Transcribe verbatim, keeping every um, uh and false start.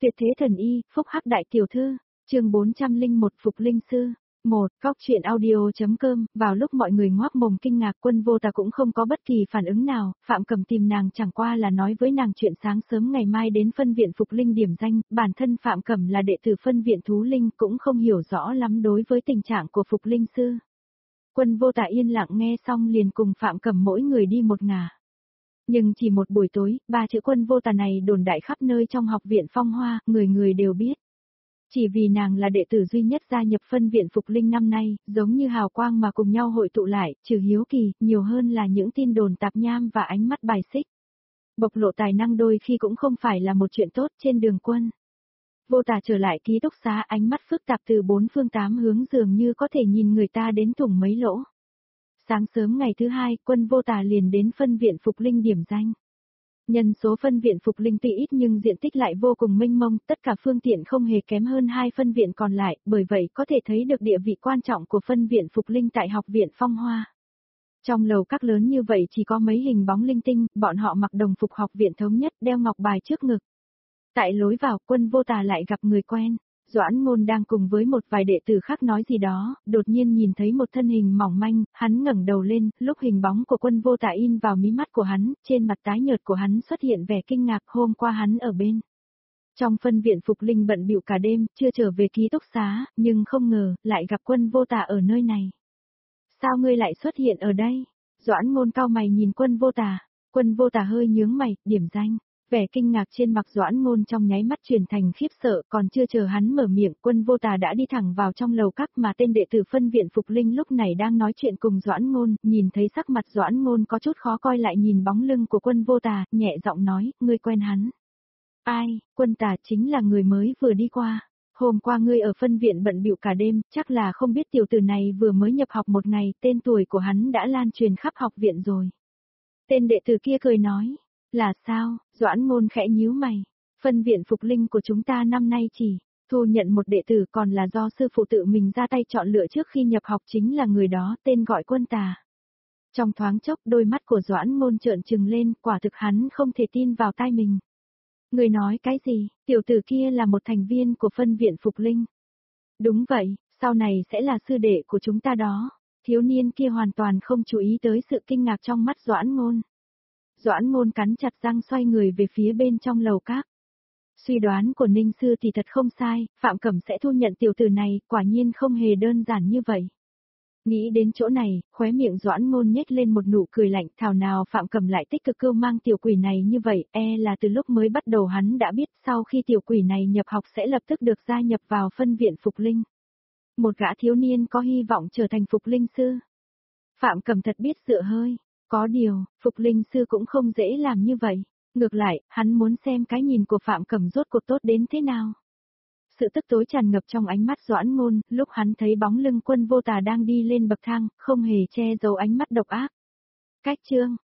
Tuyệt thế thần y, phúc hắc đại tiểu thư, chương bốn trăm lẻ một Phục Linh Sư. một. Cóc truyện audio.com, vào lúc mọi người ngoác mồm kinh ngạc Quân Vô Tà cũng không có bất kỳ phản ứng nào, Phạm Cẩm tìm nàng chẳng qua là nói với nàng chuyện sáng sớm ngày mai đến phân viện Phục Linh điểm danh, bản thân Phạm Cẩm là đệ tử phân viện Thú Linh cũng không hiểu rõ lắm đối với tình trạng của Phục Linh Sư. Quân Vô Tà yên lặng nghe xong liền cùng Phạm Cẩm mỗi người đi một ngả. Nhưng chỉ một buổi tối, ba chữ Quân Vô Tà này đồn đại khắp nơi trong học viện Phong Hoa, người người đều biết. Chỉ vì nàng là đệ tử duy nhất gia nhập phân viện Phục Linh năm nay, giống như hào quang mà cùng nhau hội tụ lại, trừ hiếu kỳ, nhiều hơn là những tin đồn tạp nham và ánh mắt bài xích. Bộc lộ tài năng đôi khi cũng không phải là một chuyện tốt trên đường Quân. Vô Tà trở lại ký túc xá, ánh mắt phức tạp từ bốn phương tám hướng dường như có thể nhìn người ta đến thủng mấy lỗ. Sáng sớm ngày thứ hai, Quân Vô Tà liền đến phân viện Phục Linh điểm danh. Nhân số phân viện Phục Linh tuy ít nhưng diện tích lại vô cùng mênh mông, tất cả phương tiện không hề kém hơn hai phân viện còn lại, bởi vậy có thể thấy được địa vị quan trọng của phân viện Phục Linh tại học viện Phong Hoa. Trong lầu các lớn như vậy chỉ có mấy hình bóng linh tinh, bọn họ mặc đồng phục học viện thống nhất, đeo ngọc bài trước ngực. Tại lối vào, Quân Vô Tà lại gặp người quen. Doãn Ngôn đang cùng với một vài đệ tử khác nói gì đó, đột nhiên nhìn thấy một thân hình mỏng manh, hắn ngẩng đầu lên, lúc hình bóng của Quân Vô Tà in vào mí mắt của hắn, trên mặt tái nhợt của hắn xuất hiện vẻ kinh ngạc. Hôm qua hắn ở bên trong phân viện Phục Linh bận bịu cả đêm, chưa trở về ký túc xá, nhưng không ngờ, lại gặp Quân Vô Tà ở nơi này. Sao ngươi lại xuất hiện ở đây? Doãn Ngôn cau mày nhìn Quân Vô Tà. Quân Vô Tà hơi nhướng mày, điểm danh. Vẻ kinh ngạc trên mặt Doãn Ngôn trong nháy mắt chuyển thành khiếp sợ, còn chưa chờ hắn mở miệng, Quân Vô Tà đã đi thẳng vào trong lầu các mà tên đệ tử phân viện Phục Linh lúc này đang nói chuyện cùng Doãn Ngôn, nhìn thấy sắc mặt Doãn Ngôn có chút khó coi lại nhìn bóng lưng của Quân Vô Tà, nhẹ giọng nói, ngươi quen hắn. Ai, Quân Tà chính là người mới vừa đi qua. Hôm qua ngươi ở phân viện bận bịu cả đêm, chắc là không biết tiểu tử này vừa mới nhập học một ngày, tên tuổi của hắn đã lan truyền khắp học viện rồi. Tên đệ tử kia cười nói. Là sao? Doãn Ngôn khẽ nhíu mày. Phân viện Phục Linh của chúng ta năm nay chỉ thu nhận một đệ tử, còn là do sư phụ tự mình ra tay chọn lựa trước khi nhập học, chính là người đó, tên gọi Quân Tà. Trong thoáng chốc đôi mắt của Doãn Ngôn trợn trừng lên, quả thực hắn không thể tin vào tai mình. Người nói cái gì? Tiểu tử kia là một thành viên của phân viện Phục Linh. Đúng vậy, sau này sẽ là sư đệ của chúng ta đó. Thiếu niên kia hoàn toàn không chú ý tới sự kinh ngạc trong mắt Doãn Ngôn. Doãn Ngôn cắn chặt răng xoay người về phía bên trong lầu các. Suy đoán của Ninh Sư thì thật không sai, Phạm Cẩm sẽ thu nhận tiểu tử này, quả nhiên không hề đơn giản như vậy. Nghĩ đến chỗ này, khóe miệng Doãn Ngôn nhếch lên một nụ cười lạnh, thảo nào Phạm Cẩm lại tích cực cưu mang tiểu quỷ này như vậy, e là từ lúc mới bắt đầu hắn đã biết sau khi tiểu quỷ này nhập học sẽ lập tức được gia nhập vào phân viện Phục Linh. Một gã thiếu niên có hy vọng trở thành Phục Linh Sư. Phạm Cẩm thật biết dựa hơi. Có điều, Phục Linh Sư cũng không dễ làm như vậy. Ngược lại, hắn muốn xem cái nhìn của Phạm Cẩm rốt cuộc tốt đến thế nào. Sự tức tối tràn ngập trong ánh mắt Doãn Ngôn, lúc hắn thấy bóng lưng Quân Vô Tà đang đi lên bậc thang, không hề che giấu ánh mắt độc ác. Cách chương,